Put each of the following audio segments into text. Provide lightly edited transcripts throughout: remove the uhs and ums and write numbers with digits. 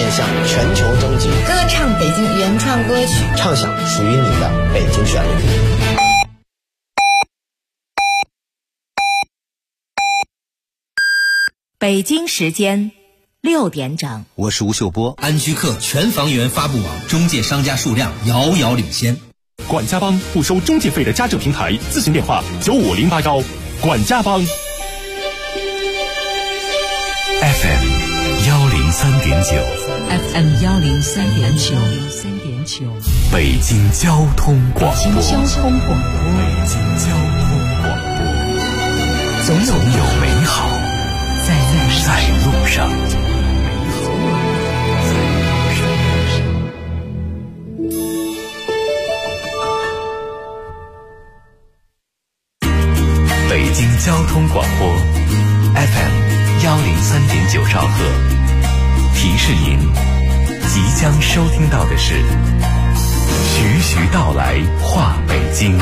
面向全球征集， 歌唱北京原创歌曲， 唱响属于你的北京旋律。 北京时间6点整， 我是吴秀波。 安居客全房源发布网中介商家数量遥遥领先。 管家帮不收中介费的家政平台，咨询电话95081。管家帮 FM 103.9 FM 103.9， 北京交通广播。 北京交通广播， 总有美好在路上。北京交通广播 FM 103.9兆赫，提示您即将收听到的是徐徐道来话北京。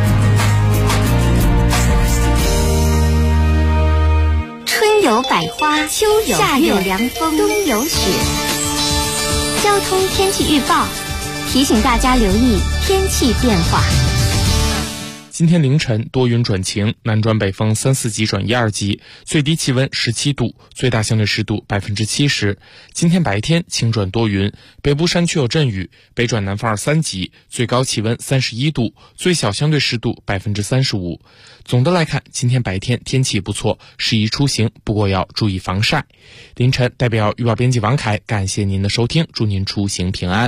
春有百花，秋有夏有凉风，冬有雪。交通天气预报提醒大家留意天气变化。 今天凌晨多云转晴，南转北风3、4级转1、2级，最低气温17度，最大相对湿度70%。今天白天晴转多云，北部山区有阵雨，北转南风2、3级，最高气温31度，最小相对湿度35%。总的来看，今天白天天气不错，适宜出行，不过要注意防晒。凌晨代表预报编辑王凯，感谢您的收听，祝您出行平安。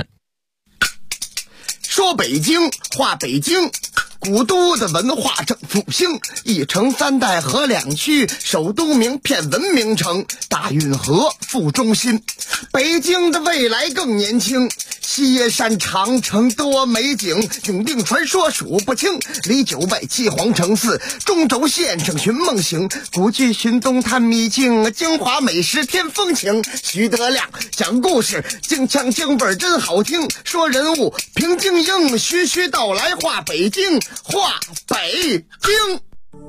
说北京话北京，古都的文化正复兴，一城3代河2区，首都名片文明城，大运河副中心。北京的未来更年轻，西山长城多美景，永定传说数不清，离9外7皇城4，中轴线上寻梦行，古剧寻踪探秘境，京华美食添风情。徐德亮讲故事，京腔京味真好听，说人物评京英，徐徐道来话北京，话北京。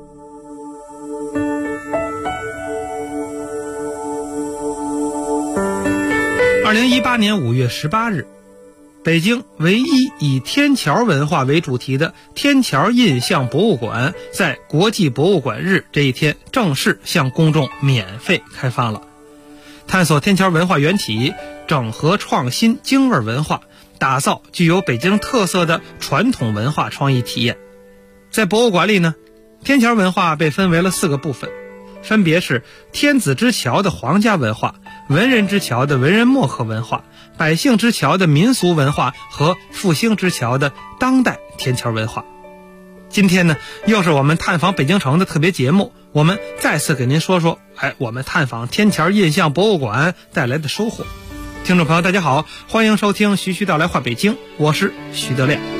2018年5月18日，北京唯一以天桥文化为主题的天桥印象博物馆在国际博物馆日这一天正式向公众免费开放了。探索天桥文化缘起，整合创新京味文化，打造具有北京特色的传统文化创意体验。在博物馆里呢，天桥文化被分为了4个部分，分别是天子之桥的皇家文化、文人之桥的文人墨客文化、百姓之桥的民俗文化和复兴之桥的当代天桥文化。今天呢，又是我们探访北京城的特别节目，我们再次给您说说我们探访天桥印象博物馆带来的收获。听众朋友大家好，欢迎收听徐徐道来话北京，我是徐德亮。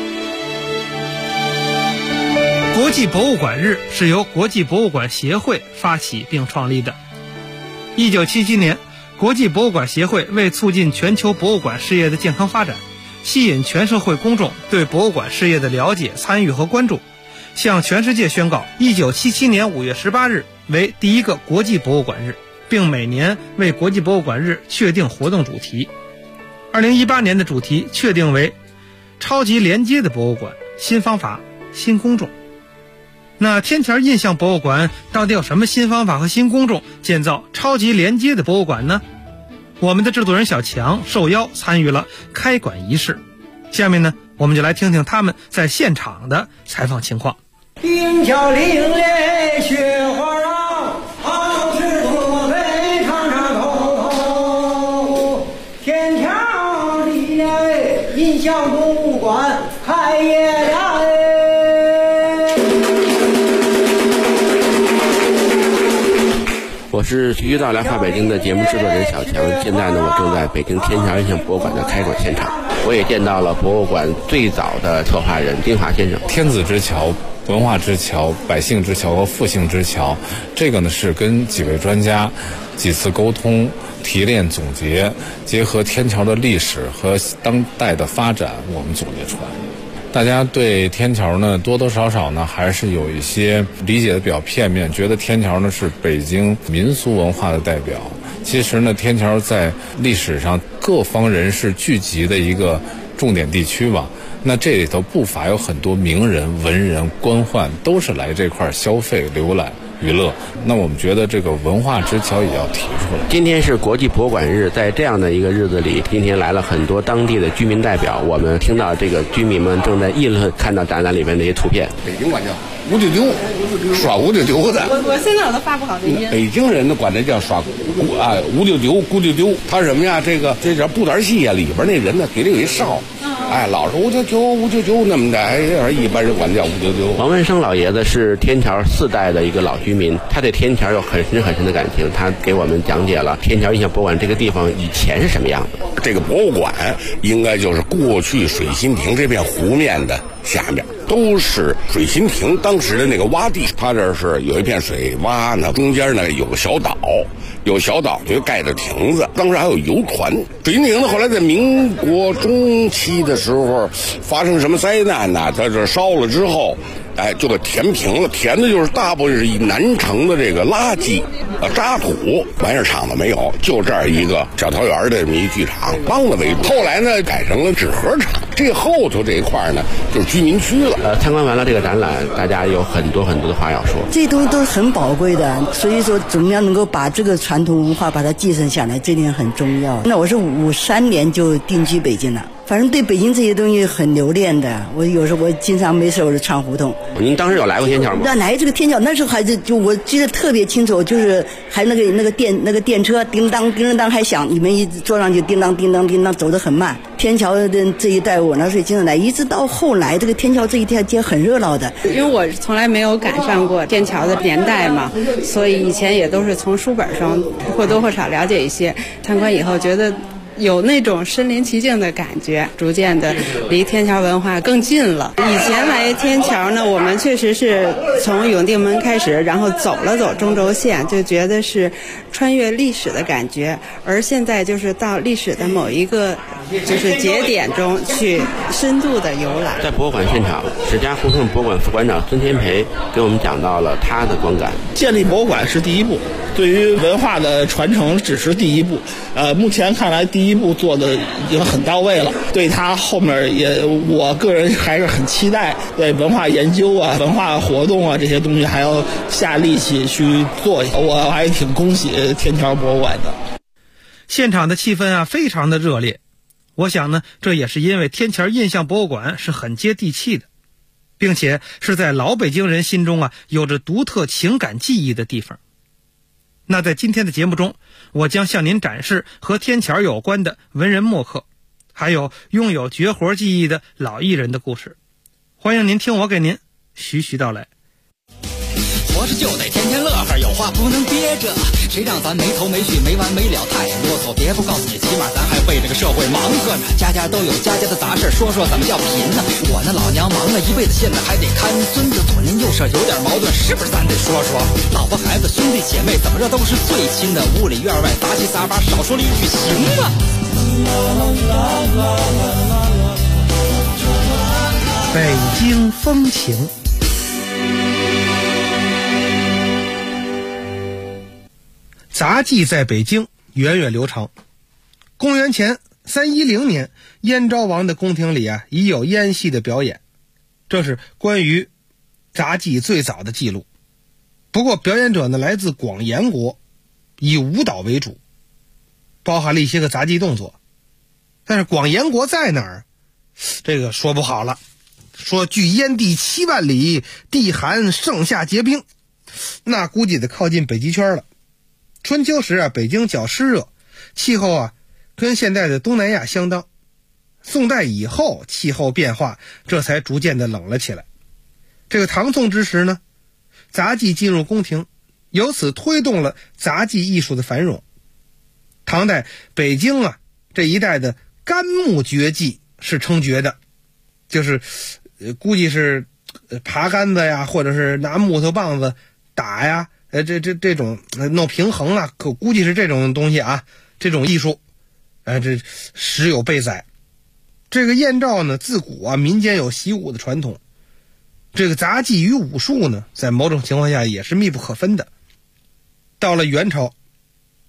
国际博物馆日是由国际博物馆协会发起并创立的。1977年，国际博物馆协会为促进全球博物馆事业的健康发展，吸引全社会公众对博物馆事业的了解、参与和关注，向全世界宣告1977年5月18日为第一个国际博物馆日，并每年为国际博物馆日确定活动主题。2018年的主题确定为超级连接的博物馆，新方法新公众。那天桥印象博物馆到底有什么新方法和新公众建造超级连接的博物馆呢？我们的制作人小强受邀参与了开馆仪式，下面呢，我们就来听听他们在现场的采访情况。 冰桥岭嘞，雪花绕，好吃土肥长长头。天桥里嘞，印象博物馆开业了。 我是徐徐道来话北京的节目制作人小强，现在呢，我正在北京天桥印象博物馆的开馆现场，我也见到了博物馆最早的策划人丁华先生。 天子之桥、文化之桥、百姓之桥和复兴之桥，这个呢是跟几位专家几次沟通、提炼、总结，结合天桥的历史和当代的发展，我们总结出来。大家对天桥呢多多少少呢还是有一些理解的比较片面，觉得天桥呢是北京民俗文化的代表， 其实呢，天桥在历史上各方人士聚集的一个重点地区吧。那这里头不乏有很多名人、文人、官宦，都是来这块消费、浏览、娱乐。那我们觉得这个文化之桥也要提出来。 今天是国际博物馆日，在这样的一个日子里，今天来了很多当地的居民代表。我们听到这个居民们正在议论看到展览里面的一些图片。 北京管叫五九九，耍五九九的。 我现在我都发不好这音。 北京人都管这叫耍五九九、古九九。他什么呀？这叫布袋戏啊，里边那人呢给这有一哨。老是599那么的，一般人管叫599。 王文生老爷子是天桥4代的一个老居民，他对天桥有很深的感情。他给我们讲解了天桥印象博物馆这个地方以前是什么样子。 这个博物馆应该就是过去水心亭这片湖面的下面，都是水心亭当时的那个洼地。它这是有一片水洼呢，中间呢有个小岛。有小岛就盖着亭子，当时还有游船。水心亭呢，后来在民国中期的时候发生什么灾难呢？在这烧了之后，就给填平了。填的就是大部分是以南城的这个垃圾渣土，玩意儿厂子没有，就这儿一个小桃园的这么一剧场，帮了为主。后来呢，改成了纸盒厂。这后头这一块呢，就是居民区了。 参观完了这个展览，大家有很多的话要说。 这些东西都是很宝贵的，所以说怎么样能够把这个传统文化把它继承下来，这点很重要。那我是53年就定居北京了。反正对北京这些东西很留恋的，我有时候我经常没事我就串胡同。 您当时有来过天桥吗？ 那来这个天桥，那时候还是就我记得特别清楚，就是还那个电车叮当叮当当还响，你们一坐上去叮当叮当叮当走得很慢。天桥的这一带我那时候经常来，一直到后来这个天桥这一条街很热闹的。 因为我从来没有赶上过天桥的年代嘛，所以以前也都是从书本上或多或少了解一些。参观以后觉得有那种身临其境的感觉，逐渐的离天桥文化更近了。以前来天桥呢，我们确实是从永定门开始，然后走了走中轴线，就觉得是穿越历史的感觉。而现在就是到历史的某一个就是节点中去深度的游览。 在博物馆现场，史家胡同博物馆副馆长孙天培给我们讲到了他的观感。 建立博物馆是第一步，对于文化的传承只是第一步。目前看来第一步做的已经很到位了，对他后面我个人还是很期待，对文化研究啊、文化活动啊这些东西还要下力气去做。我还挺恭喜天桥博物馆的。 现场的气氛啊非常的热烈，我想呢，这也是因为天桥印象博物馆是很接地气的，并且是在老北京人心中啊有着独特情感记忆的地方。那在今天的节目中，我将向您展示和天桥有关的文人墨客，还有拥有绝活技艺的老艺人的故事。欢迎您听我给您徐徐道来。 活着就得天天乐呵，有话不能憋着，谁让咱没头没绪没完没了太啰嗦。别不告诉你，起码咱还为这个社会忙活呢。家家都有家家的杂事，说说怎么叫贫呢？我那老娘忙了一辈子，现在还得看孙子，左邻右舍有点矛盾，是不是咱得说说？老婆孩子兄弟姐妹怎么着都是最亲的，屋里院外杂七杂八，少说了一句行吗？ 北京风情。杂技在北京源远流长。公元前310年，燕昭王的宫廷里已有燕戏的表演，这是关于杂技最早的记录。不过表演者呢来自广延国，以舞蹈为主，包含了一些个杂技动作。但是广延国在哪儿？这个说不好了。说距燕地7万里，地寒盛夏结冰，那估计得靠近北极圈了。春秋时北京较湿热，气候跟现在的东南亚相当。宋代以后气候变化，这才逐渐的冷了起来。这个唐宋之时呢，杂技进入宫廷，由此推动了杂技艺术的繁荣。唐代北京这一带的干木绝技是称绝的，就是估计是爬杆子呀，或者是拿木头棒子打呀，这种弄平衡可估计是这种东西这种艺术，这实有备载。这个燕赵呢，自古民间有习武的传统，这个杂技与武术呢，在某种情况下也是密不可分的。到了元朝，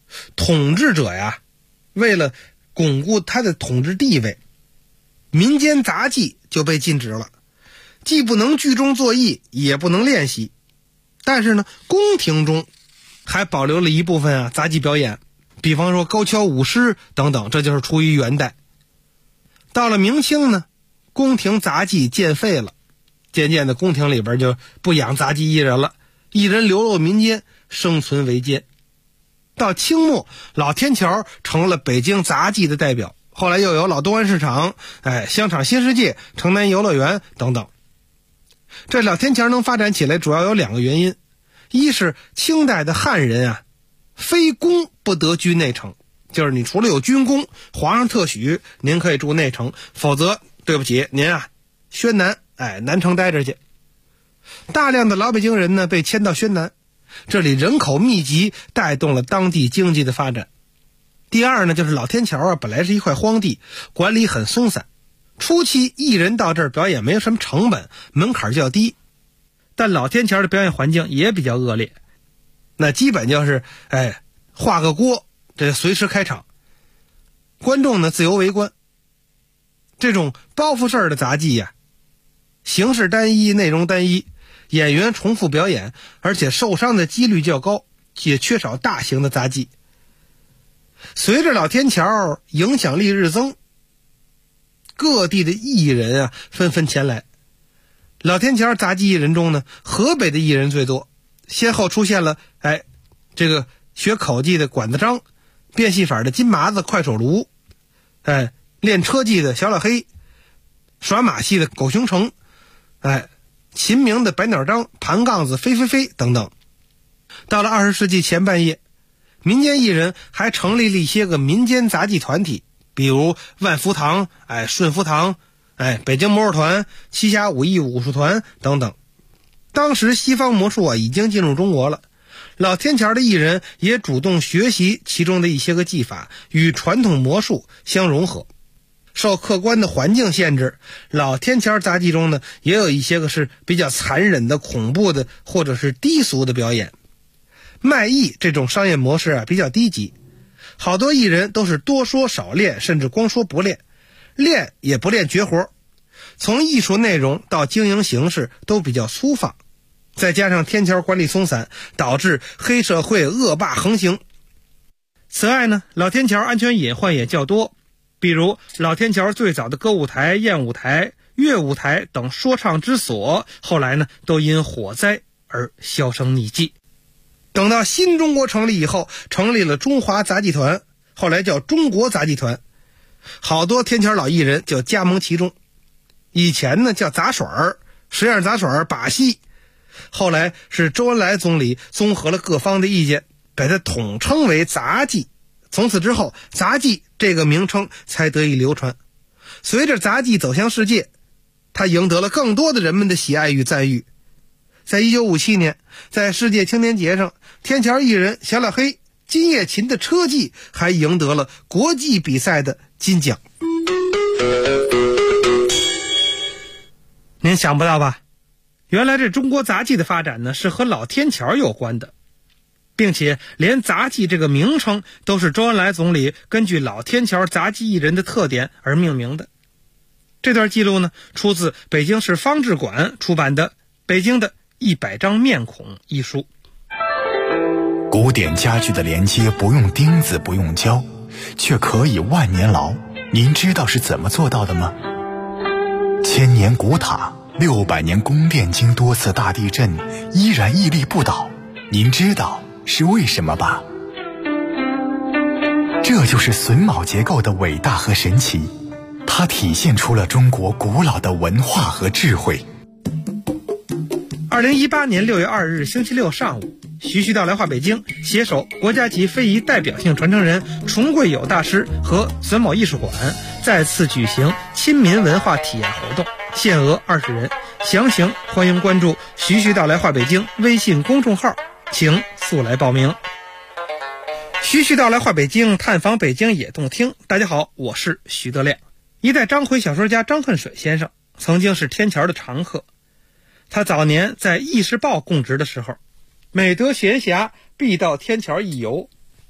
统治者呀，为了巩固他的统治地位，民间杂技就被禁止了，既不能聚众作艺，也不能练习。但是呢，宫廷中还保留了一部分杂技表演，比方说高跷舞狮等等，这就是出于元代。到了明清呢，宫廷杂技渐废了，渐渐的宫廷里边就不养杂技艺人了，艺人流落民间，生存维艰。到清末，老天桥成了北京杂技的代表，后来又有老东安市场、香场新世界、城南游乐园等等。这老天桥能发展起来主要有2个原因，一是清代的汉人非公不得居内城，就是你除了有军功，皇上特许您可以住内城，否则对不起您宣南南城待着去。大量的老北京人呢被迁到宣南，这里人口密集，带动了当地经济的发展。第二呢，就是老天桥本来是一块荒地，管理很松散，初期艺人到这儿表演没有什么成本，门槛较低，但老天桥的表演环境也比较恶劣，那基本就是画个锅，这随时开场，观众呢自由围观。这种包袱式的杂技形式单一，内容单一，演员重复表演，而且受伤的几率较高，也缺少大型的杂技。随着老天桥影响力日增，各地的艺人纷纷前来。老天桥杂技艺人中呢，河北的艺人最多，先后出现了这个学口技的管子张，变戏法的金麻子快手卢，练车技的小老黑，耍马戏的狗熊成，秦明的白鸟张、盘杠子飞飞飞等等。到了20世纪前半叶，民间艺人还成立了一些个民间杂技团体，比如万福堂、顺福堂、北京魔术团、栖霞武艺武术团等等。当时西方魔术已经进入中国了，老天桥的艺人也主动学习其中的一些个技法，与传统魔术相融合。受客观的环境限制，老天桥杂技中呢，也有一些个是比较残忍的、恐怖的，或者是低俗的表演。卖艺这种商业模式比较低级，好多艺人都是多说少练，甚至光说不练，练也不练绝活，从艺术内容到经营形式都比较粗放，再加上天桥管理松散，导致黑社会恶霸横行。此外呢，老天桥安全隐患也较多，比如老天桥最早的歌舞台、宴舞台、乐舞台等说唱之所，后来呢都因火灾而销声匿迹。等到新中国成立以后，成立了中华杂技团，后来叫中国杂技团，好多天桥老艺人就加盟其中。以前呢叫杂耍儿、实验杂耍儿、把戏，后来是周恩来总理综合了各方的意见，把它统称为杂技。从此之后，杂技这个名称才得以流传。随着杂技走向世界，它赢得了更多的人们的喜爱与赞誉。在1957年，在世界青年节上，天桥艺人小老黑、金叶琴的车技还赢得了国际比赛的金奖。您想不到吧？原来这中国杂技的发展呢，是和老天桥有关的，并且连杂技这个名称都是周恩来总理根据老天桥杂技艺人的特点而命名的。这段记录呢，出自北京市方志馆出版的《北京的100张面孔》一书。 古典家具的连接不用钉子，不用胶，却可以万年牢。您知道是怎么做到的吗？1000年古塔，600年宫殿，经多次大地震依然屹立不倒。您知道是为什么吧？这就是榫卯结构的伟大和神奇，它体现出了中国古老的文化和智慧。 2018年6月2日星期六上午，徐徐道来话北京携手国家级非遗代表性传承人崇贵友大师和榫卯艺术馆再次举行亲民文化体验活动，限额20人，详情欢迎关注徐徐道来话北京微信公众号，请速来报名。徐徐道来话北京，探访北京也动听。大家好，我是徐德亮。一代章回小说家张恨水先生曾经是天桥的常客，他早年在《议事报》供职的时候，每得闲暇必到天桥一游。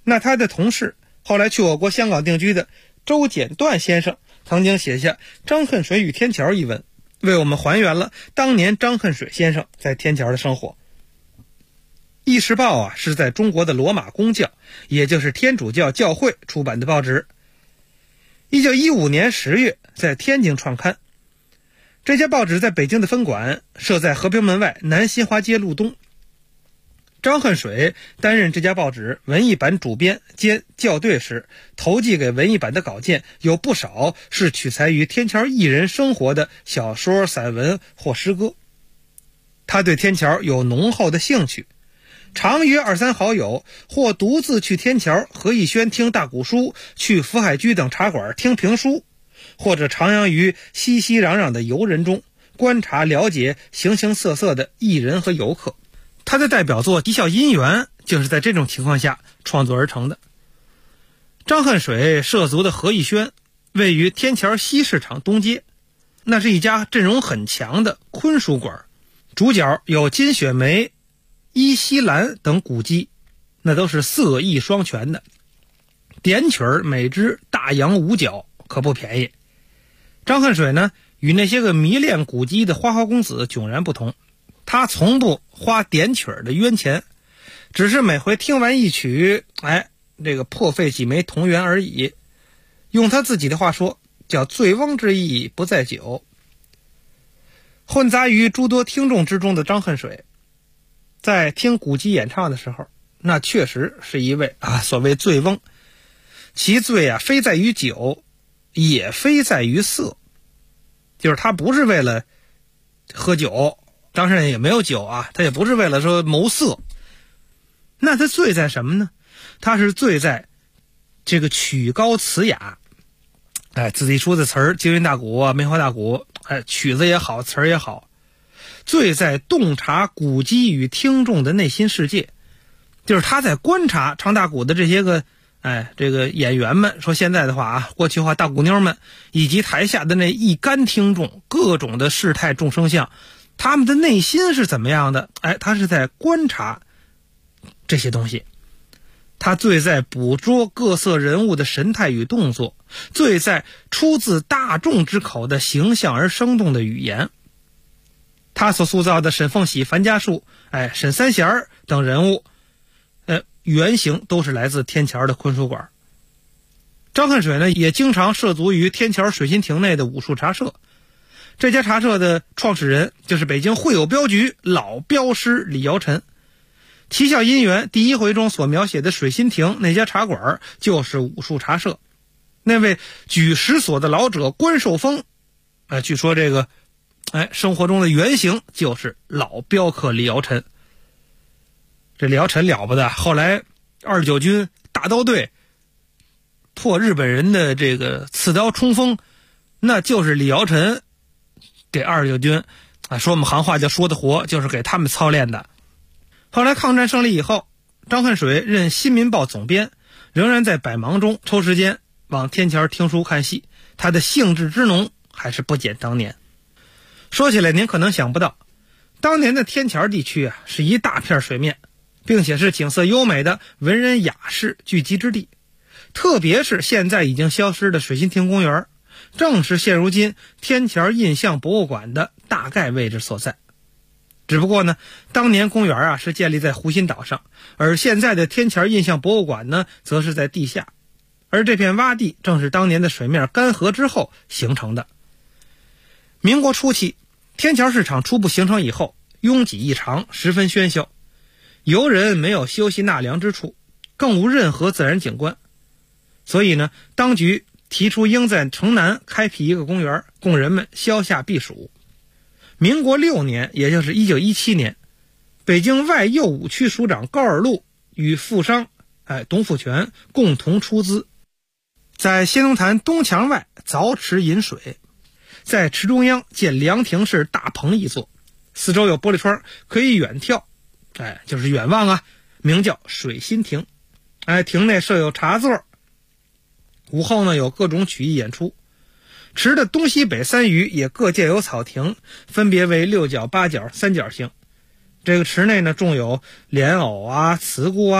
那他的同事后来去我国香港定居的周简段先生曾经写下《张恨水与天桥》一文，为我们还原了当年张恨水先生在天桥的生活。《议事报》是在中国的罗马公教，也就是天主教教会出版的报纸。1915年10月在天津创刊。这家报纸在北京的分馆设在和平门外南新华街路东。张恨水担任这家报纸文艺版主编兼校对时，投寄给文艺版的稿件有不少是取材于天桥艺人生活的小说、散文或诗歌。他对天桥有浓厚的兴趣，常约2、3好友或独自去天桥何义轩听大鼓书，去福海居等茶馆听评书，或者徜徉于熙熙攘攘的游人中，观察了解形形色色的艺人和游客。他的代表作《啼笑姻缘》就是在这种情况下创作而成的。张恨水涉足的何义轩位于天桥西市场东街，那是一家阵容很强的昆书馆，主角有金雪梅、伊西兰等古迹，那都是色艺双全的。点曲每支大洋5角，可不便宜。张恨水呢，与那些个迷恋古籍的花花公子迥然不同，他从不花点曲的冤钱，只是每回听完一曲，这个破费几枚铜元而已。用他自己的话说，叫醉翁之意不在酒。混杂于诸多听众之中的张恨水，在听古籍演唱的时候，那确实是一位所谓醉翁。其醉非在于酒，也非在于色，就是他不是为了喝酒，当然也没有酒他也不是为了说谋色。那他醉在什么呢？他是醉在这个曲高词雅，自己说的词儿，京韵大鼓、梅花大鼓，曲子也好，词儿也好，醉在洞察古籍与听众的内心世界。就是他在观察唱大鼓的这些个这个演员们，说现在的话过去话大鼓妞们，以及台下的那一干听众，各种的事态众生相，他们的内心是怎么样的？他是在观察这些东西。他醉在捕捉各色人物的神态与动作，醉在出自大众之口的形象而生动的语言。他所塑造的沈凤喜、樊家树、沈三弦等人物，原型都是来自天桥的昆书馆。张恨水呢，也经常涉足于天桥水心亭内的武术茶社。这家茶社的创始人就是北京会友镖局老镖师李尧臣。《啼笑姻缘》第1回中所描写的水心亭那家茶馆就是武术茶社。那位举石锁的老者关寿峰，据说这个生活中的原型就是老镖客李尧臣。这李尧臣了不得，后来29军大刀队破日本人的这个刺刀冲锋，那就是李尧臣给29军说我们行话叫说的活，就是给他们操练的。后来抗战胜利以后，张恨水任新民报总编，仍然在百忙中抽时间往天桥听书看戏，他的兴致之浓还是不减当年。说起来您可能想不到，当年的天桥地区是一大片水面，并且是景色优美的文人雅士聚集之地。特别是现在已经消失的水心亭公园，正是现如今天桥印象博物馆的大概位置所在。只不过呢，当年公园是建立在湖心岛上，而现在的天桥印象博物馆呢，则是在地下。而这片洼地正是当年的水面干涸之后形成的。民国初期，天桥市场初步形成以后，拥挤异常，十分喧嚣，游人没有休息纳凉之处，更无任何自然景观。所以呢，当局提出应在城南开辟一个公园，供人们消夏避暑。民国6年，也就是1917年，北京外右五区署长高尔禄与富商董辅全共同出资，在新龙潭东墙外凿池引水，在池中央建凉亭式大棚一座，四周有玻璃窗，可以远眺，就是远望名叫水心亭。亭内设有茶座，午后呢有各种曲艺演出。池的东西北3隅也各建有草亭，分别为6角、8角、3角形。这个池内呢种有莲藕、慈菇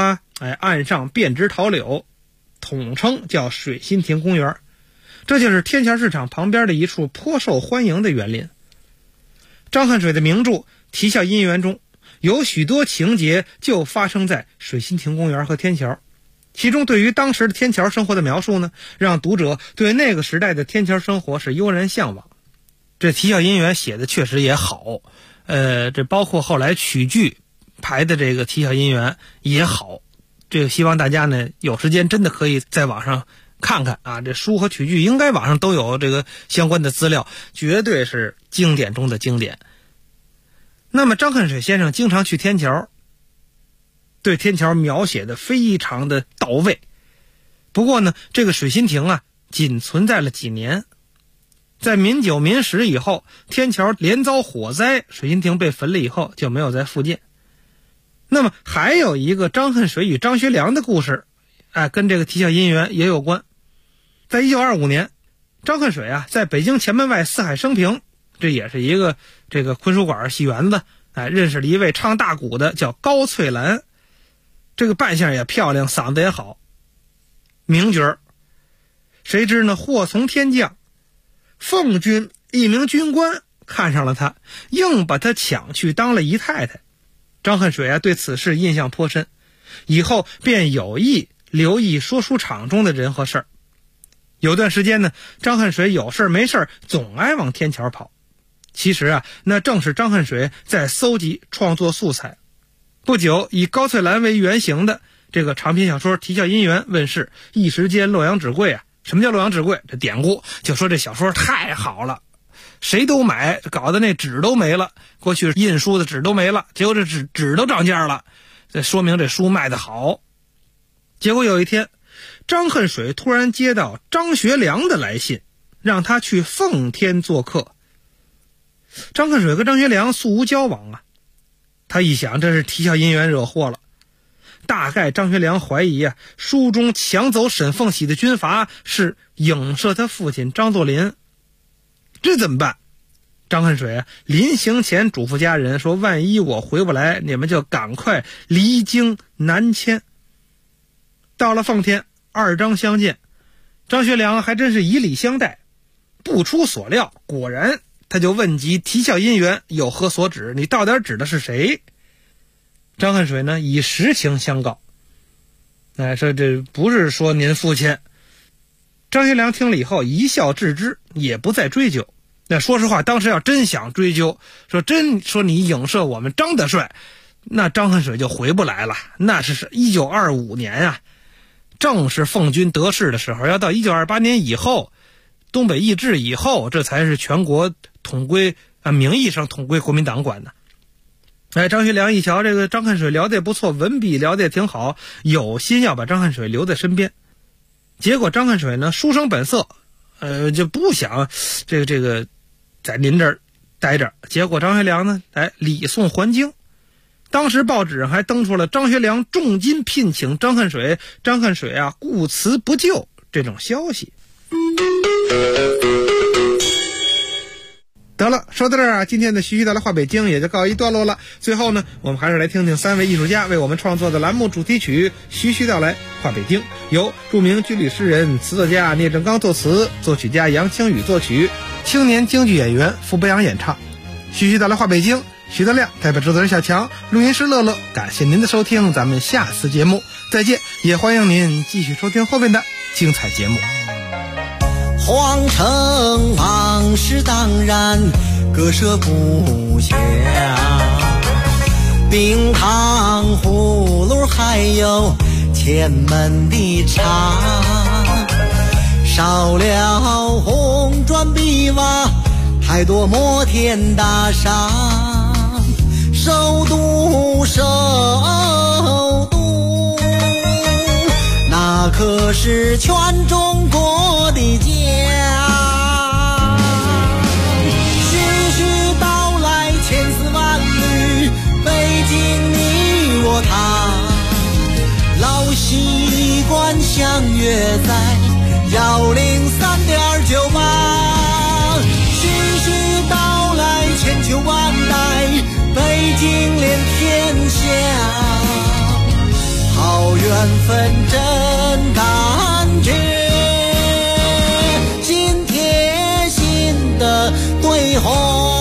岸上遍植桃柳，统称叫水心亭公园。这就是天桥市场旁边的一处颇受欢迎的园林。张恨水的名著《啼笑姻缘》中有许多情节就发生在水心亭公园和天桥，其中对于当时的天桥生活的描述呢，让读者对那个时代的天桥生活是悠然向往。这《啼笑姻缘》写的确实也好，这包括后来曲剧排的这个《啼笑姻缘》也好，这个希望大家呢有时间真的可以在网上看看啊，这书和曲剧应该网上都有这个相关的资料，绝对是经典中的经典。那么张恨水先生经常去天桥，对天桥描写的非常的到位。不过呢，这个水心亭啊仅存在了几年，在民9民10以后，天桥连遭火灾，水心亭被焚了以后就没有再复建。那么还有一个张恨水与张学良的故事，跟这个啼笑姻缘也有关。在1925年，张恨水啊在北京前门外四海升平，这也是一个这个昆书馆戏园子，认识了一位唱大鼓的叫高翠兰，这个扮相也漂亮，嗓子也好，名角儿。谁知呢祸从天降，奉军一名军官看上了他，硬把他抢去当了姨太太。张恨水啊对此事印象颇深，以后便有意留意说书场中的人和事儿。有段时间呢，张恨水有事没事总爱往天桥跑。其实啊，那正是张恨水在搜集创作素材。不久，以高翠兰为原型的这个长篇小说《啼笑姻缘》问世，一时间洛阳纸贵啊。什么叫洛阳纸贵？这典故就说这小说太好了，谁都买，搞得那纸都没了。过去印书的纸都没了，结果这纸都涨价了，这说明这书卖得好。结果有一天，张恨水突然接到张学良的来信，让他去奉天做客。张恨水跟张学良素无交往啊，他一想这是啼笑姻缘惹祸了。大概张学良怀疑啊，书中抢走沈凤喜的军阀是影射他父亲张作霖，这怎么办？张恨水啊，临行前嘱咐家人说，万一我回不来，你们就赶快离京南迁。到了奉天，二张相见，张学良还真是以礼相待。不出所料，果然他就问及啼笑姻缘有何所指，你到底指的是谁？张恨水呢以实情相告，说这不是说您父亲。张学良听了以后一笑置之，也不再追究。那说实话，当时要真想追究，说你影射我们张德帅，那张恨水就回不来了。那是1925年啊，正是奉军得势的时候，要到1928年以后，东北易帜以后，这才是全国统归名义上统归国民党管的。张学良一瞧这个张恨水聊得也不错，文笔聊得也挺好，有心要把张恨水留在身边。结果张恨水呢书生本色，就不想这个在您这儿待着。结果张学良呢礼送还京。当时报纸上还登出了张学良重金聘请张恨水，张恨水啊故辞不就这种消息。得了，说到这儿啊，今天的徐徐带来话北京也就告一段落了。最后呢，我们还是来听听3位艺术家为我们创作的栏目主题曲《徐徐道来话北京》，由著名军旅诗人、词作家聂政刚作词，作曲家杨清宇作曲，青年京剧演员傅北阳演唱。徐徐道来话北京，徐德亮代表制作人小强，录音师乐乐，感谢您的收听，咱们下次节目再见，也欢迎您继续收听后面的精彩节目。 皇城往事当然割舍不下，冰糖葫芦还有前门的茶，少了红砖碧瓦，太多摩天大厦，首都那可是全中国的家。徐徐道来千丝万缕，北京你我他，老习惯相约在103.98。徐徐道来千秋万代，北京连天下，好远分真感觉，心贴心的对话。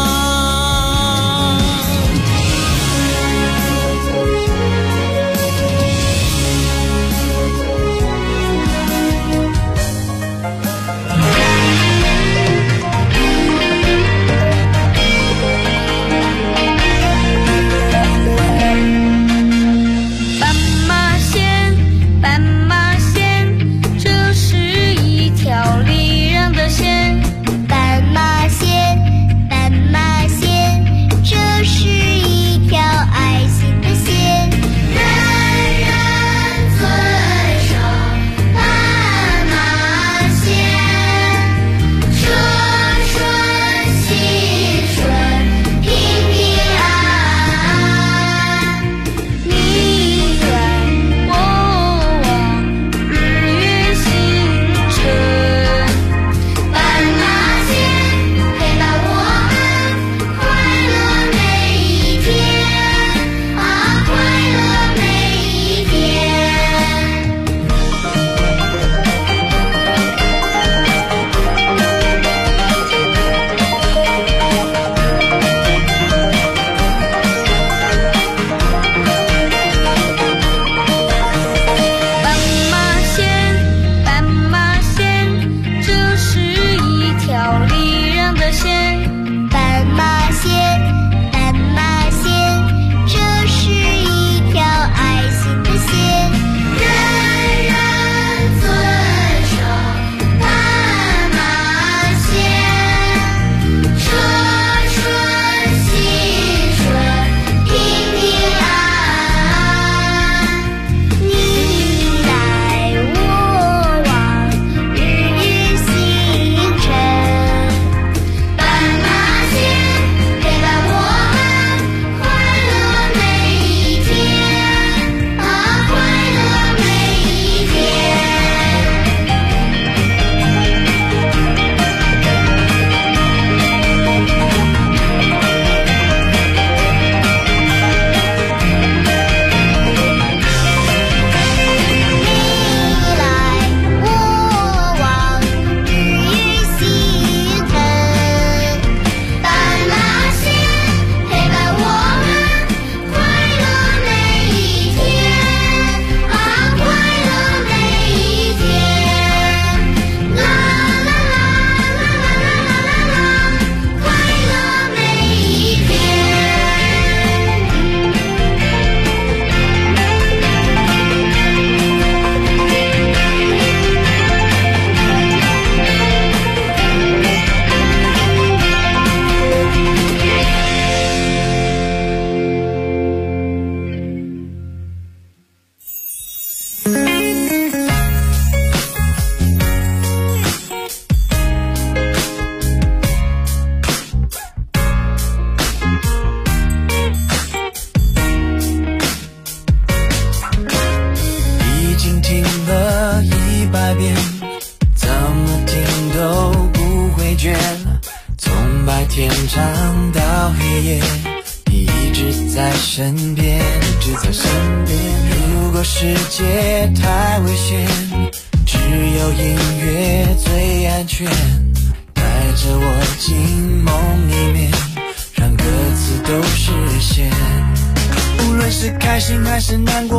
天长到黑夜，你一直在身边，一直在身边。如果世界太危险，只有音乐最安全，带着我进梦里面，让歌词都实现。无论是开心还是难过。